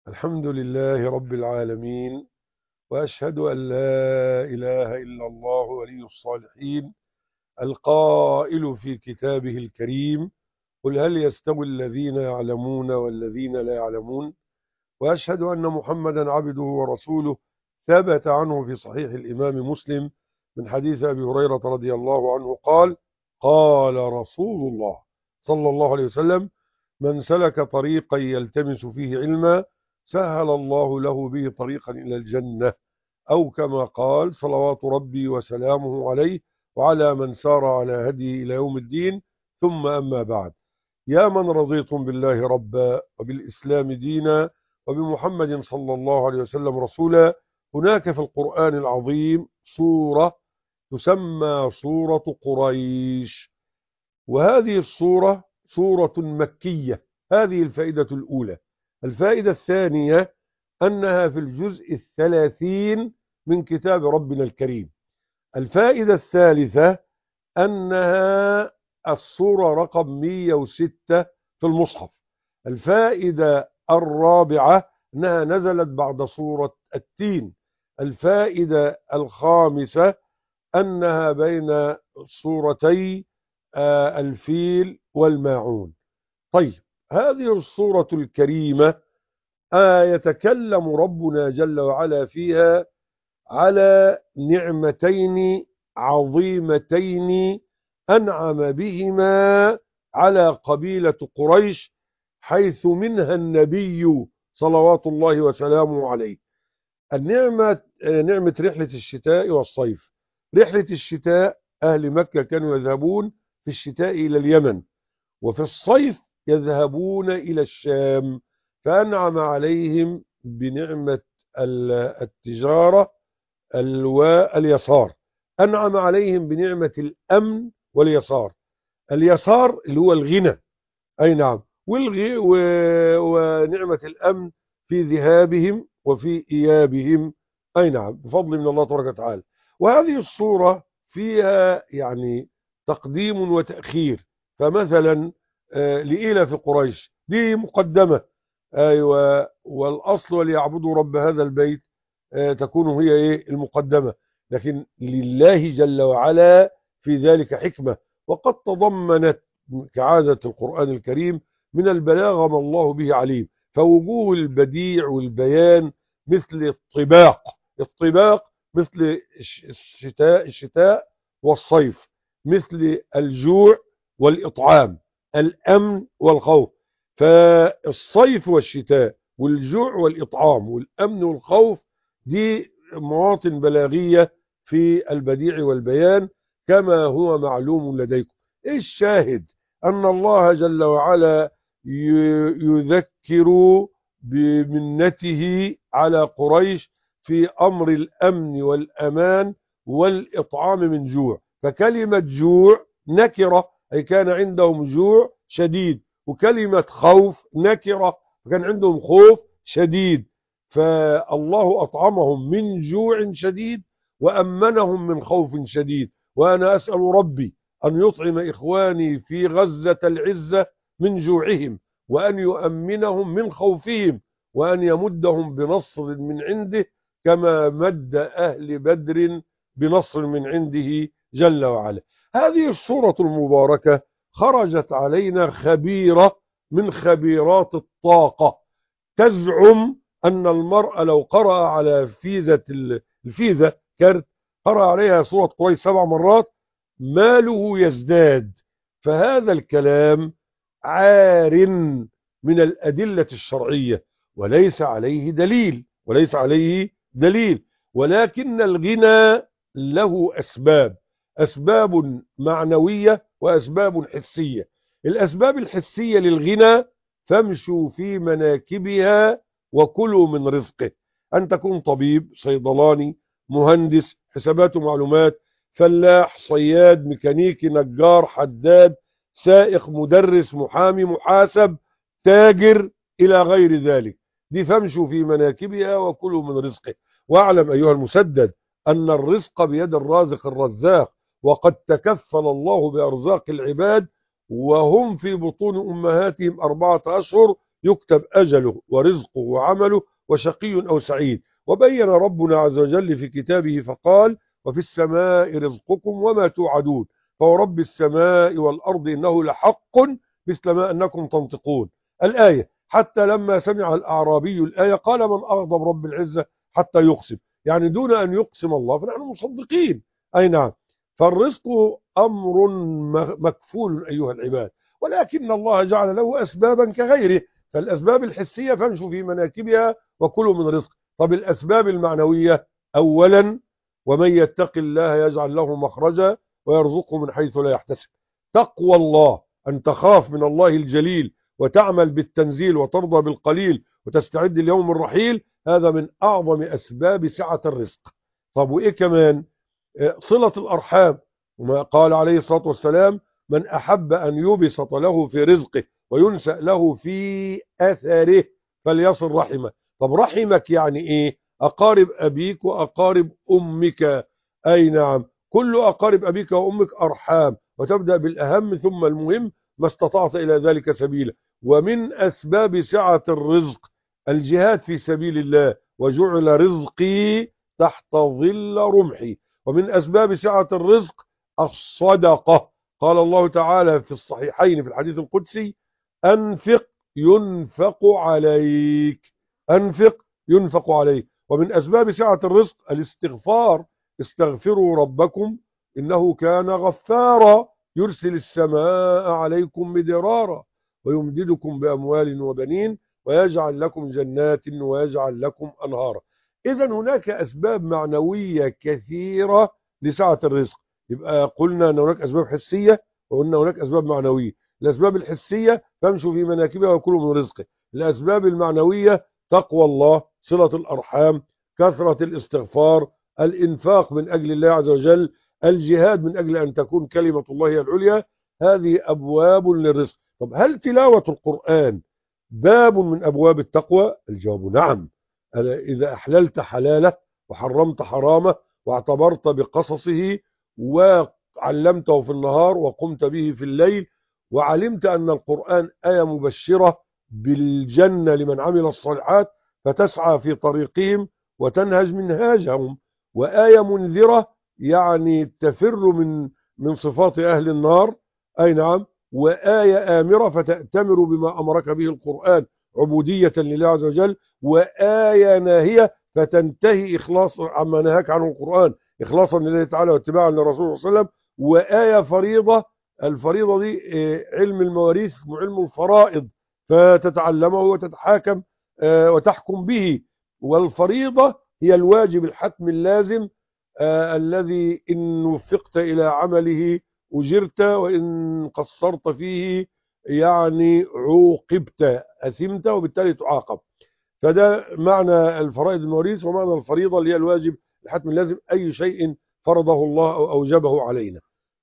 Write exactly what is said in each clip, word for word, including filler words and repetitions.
الحمد لله رب العالمين، وأشهد أن لا إله إلا الله ولي الصالحين القائل في كتابه الكريم: قل هل يستوي الذين يعلمون والذين لا يعلمون. وأشهد أن محمدا عبده ورسوله، ثبت عنه في صحيح الإمام مسلم من حديث أبي هريرة رضي الله عنه قال: قال رسول الله صلى الله عليه وسلم: من سلك طريقا يلتمس فيه علما سهل الله له به طريقا إلى الجنة، أو كما قال صلوات ربي وسلامه عليه وعلى من سار على هديه إلى يوم الدين. ثم أما بعد: يا من رضيتم بالله ربا وبالإسلام دينا وبمحمد صلى الله عليه وسلم رسولا، هناك في القرآن العظيم سورة تسمى سورة قريش، وهذه السورة سورة مكية. هذه الفائدة الأولى. الفائدة الثانية أنها في الجزء الثلاثين من كتاب ربنا الكريم. الفائدة الثالثة أنها السورة رقم مئة وستة في المصحف. الفائدة الرابعة أنها نزلت بعد سورة التين. الفائدة الخامسة أنها بين سورتي آه، الفيل والماعون. طيب، هذه السورة الكريمة آه يتكلم ربنا جل وعلا فيها على نعمتين عظيمتين أنعم بهما على قبيلة قريش، حيث منها النبي صلوات الله وسلامه عليه. النعمة نعمة رحلة الشتاء والصيف. رحلة الشتاء أهل مكة كانوا يذهبون في الشتاء إلى اليمن، وفي الصيف يذهبون إلى الشام، فأنعم عليهم بنعمة التجارة واليسار. أنعم عليهم بنعمة الأمن واليسار. اليسار اللي هو الغنى، أي نعم، والغي و... ونعمة الأمن في ذهابهم وفي إيابهم، أي نعم، بفضل من الله تبارك وتعالى. وهذه الصورة فيها يعني تقديم وتأخير. فمثلا آه، لإيلاف قريش دي مقدمة، أيوة، والأصل وليعبدوا رب هذا البيت آه، تكون هي إيه المقدمة. لكن لله جل وعلا في ذلك حكمة، وقد تضمنت كعادة القرآن الكريم من البلاغة ما الله به عليم. فوجوه البديع والبيان مثل الطباق. الطباق مثل الشتاء الشتاء والصيف، مثل الجوع والإطعام، الأمن والخوف. فالصيف والشتاء والجوع والإطعام والأمن والخوف دي مواطن بلاغية في البديع والبيان كما هو معلوم لديكم. الشاهد أن الله جل وعلا يذكر بمنته على قريش في أمر الأمن والأمان والإطعام من جوع. فكلمة جوع نكرة، أي كان عندهم جوع شديد، وكلمة خوف نكرة، فكان عندهم خوف شديد. فالله أطعمهم من جوع شديد وأمنهم من خوف شديد. وأنا أسأل ربي أن يطعم إخواني في غزة العزة من جوعهم، وأن يؤمنهم من خوفهم، وأن يمدهم بنصر من عنده كما مد أهل بدر بنصر من عنده جل وعلا. هذه السورة المباركة خرجت علينا خبيرة من خبيرات الطاقة، تزعم أن المرء لو قرأ على فيزة الفيزة كارت، قرأ عليها سورة قريش سبع مرات، ماله يزداد. فهذا الكلام عار من الأدلة الشرعية، وليس عليه دليل وليس عليه دليل ولكن الغنى له أسباب، أسباب معنوية وأسباب حسية. الأسباب الحسية للغنى: فامشوا في مناكبها وكلوا من رزقه. أن تكون طبيب، صيدلاني، مهندس، حسابات ومعلومات، فلاح، صياد، ميكانيكي، نجار، حداد، سائق، مدرس، محامي، محاسب، تاجر، إلى غير ذلك. دي فامشوا في مناكبها وكلوا من رزقه. واعلم أيها المسدد أن الرزق بيد الرازق الرزاق، وقد تكفل الله بأرزاق العباد وهم في بطون أمهاتهم أربعة أشهر يكتب أجله ورزقه وعمله وشقي أو سعيد. وبين ربنا عز وجل في كتابه فقال: وفي السماء رزقكم وما توعدون فورب السماء والأرض إنه لحق مثل ما أنكم تنطقون. الآية: حتى لما سمع الأعرابي الآية قال: من أغضب رب العزة حتى يقسم، يعني دون أن يقسم الله فنحن مصدقين. أي نعم. فالرزق أمر مكفول أيها العباد، ولكن الله جعل له أسبابا كغيره. فالأسباب الحسية فامشوا في مناكبها وكلوا من رزق. طب الأسباب المعنوية: أولا: ومن يتق الله يجعل له مخرجا ويرزقه من حيث لا يحتسب. تقوى الله، أن تخاف من الله الجليل وتعمل بالتنزيل وترضى بالقليل وتستعد ليوم الرحيل، هذا من أعظم أسباب سعة الرزق. طب وإيه كمان؟ صلة الأرحام، وما قال عليه الصلاة والسلام: من أحب أن يبسط له في رزقه وينسأ له في أثره فليصل رحمه. طب رحمك يعني إيه؟ أقارب أبيك وأقارب أمك. أي نعم، كل أقارب أبيك وأمك أرحام، وتبدأ بالأهم ثم المهم ما استطعت إلى ذلك سبيلا. ومن أسباب سعة الرزق الجهاد في سبيل الله: وجعل رزقي تحت ظل رمحي. ومن أسباب سعة الرزق الصدقة. قال الله تعالى في الصحيحين في الحديث القدسي: أنفق ينفق عليك، أنفق ينفق عليك. ومن أسباب سعة الرزق الاستغفار: استغفروا ربكم إنه كان غفارا يرسل السماء عليكم مدرارا ويمددكم بأموال وبنين ويجعل لكم جنات ويجعل لكم أنهارا. إذن هناك أسباب معنوية كثيرة لسعة الرزق. يبقى قلنا أن هناك أسباب حسية وقلنا هناك أسباب معنوية. الأسباب الحسية: فامشوا في مناكبها وكلوا من رزقه. الأسباب المعنوية: تقوى الله، صلة الأرحام، كثرة الاستغفار، الإنفاق من أجل الله عز وجل، الجهاد من أجل أن تكون كلمة الله هي العليا. هذه أبواب للرزق. طب هل تلاوة القرآن باب من أبواب التقوى؟ الجواب نعم. إذا أحللت حلاله وحرمت حرامه واعتبرت بقصصه وعلمته في النهار وقمت به في الليل، وعلمت أن القرآن آية مبشرة بالجنة لمن عمل الصالحات فتسعى في طريقهم وتنهج منهاجهم، وآية منذرة يعني تفر من من صفات أهل النار. أي نعم. وآية آمرة فتأتمر بما أمرك به القرآن عبودية لله عز وجل. وآية ناهية فتنتهي إخلاص عما نهاك عنه القرآن إخلاصا لله تعالى واتباعا للرسول صلى الله عليه وسلم. وآية فريضة، الفريضة دي علم المواريث وعلم الفرائض فتتعلمه وتتحاكم وتحكم به. والفريضة هي الواجب الحتم اللازم الذي إن وفقت إلى عمله أجرت وإن قصرت فيه يعني عوقبت، أثمت وبالتالي تعاقب. فده معنى الفرائض المواريث. ومعنى الفريضة اللي هي الواجب الحتم اللازم، أي شيء فرضه الله أو أوجبه علينا.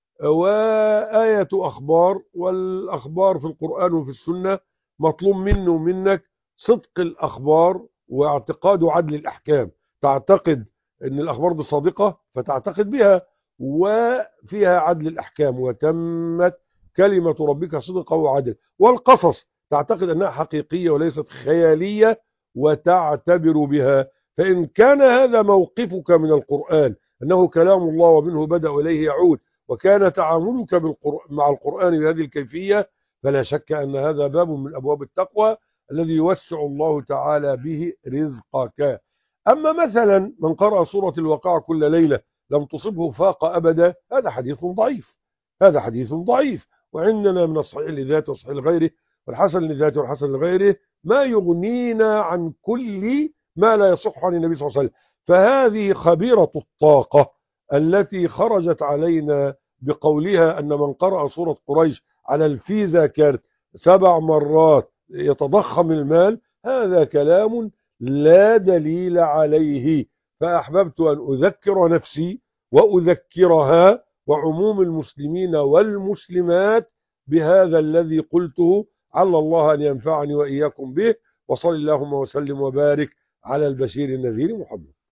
وآية أخبار، والأخبار في القرآن وفي السنة مطلوب منه ومنك صدق الأخبار واعتقاد عدل الأحكام. تعتقد أن الأخبار دي صادقة فتعتقد بها وفيها عدل الأحكام، وتمت كلمة ربك صدقا وعدل. والقصص تعتقد أنها حقيقية وليست خيالية وتعتبر بها. فإن كان هذا موقفك من القرآن أنه كلام الله ومنه بدأ وإليه يعود، وكان تعاملك مع القرآن بهذه الكيفية، فلا شك أن هذا باب من أبواب التقوى الذي يوسع الله تعالى به رزقك. أما مثلا من قرأ سورة الواقعة كل ليلة لم تصبه فاقة أبدا، هذا حديث ضعيف، هذا حديث ضعيف. وعندنا من الصحيح لذاته والصحيح لغيره والحسن لذاته والحسن لغيره ما يغنينا عن كل ما لا يصح عن النبي صلى الله عليه وسلم. فهذه خبيرة الطاقة التي خرجت علينا بقولها أن من قرأ سورة قريش على الفيزا كارت سبع مرات يتضخم المال، هذا كلام لا دليل عليه. فأحببت أن أذكر نفسي وأذكرها وعموم المسلمين والمسلمات بهذا الذي قلته، على الله أن ينفعني وإياكم به. وصل اللهم وسلم وبارك على البشير النذير محمد.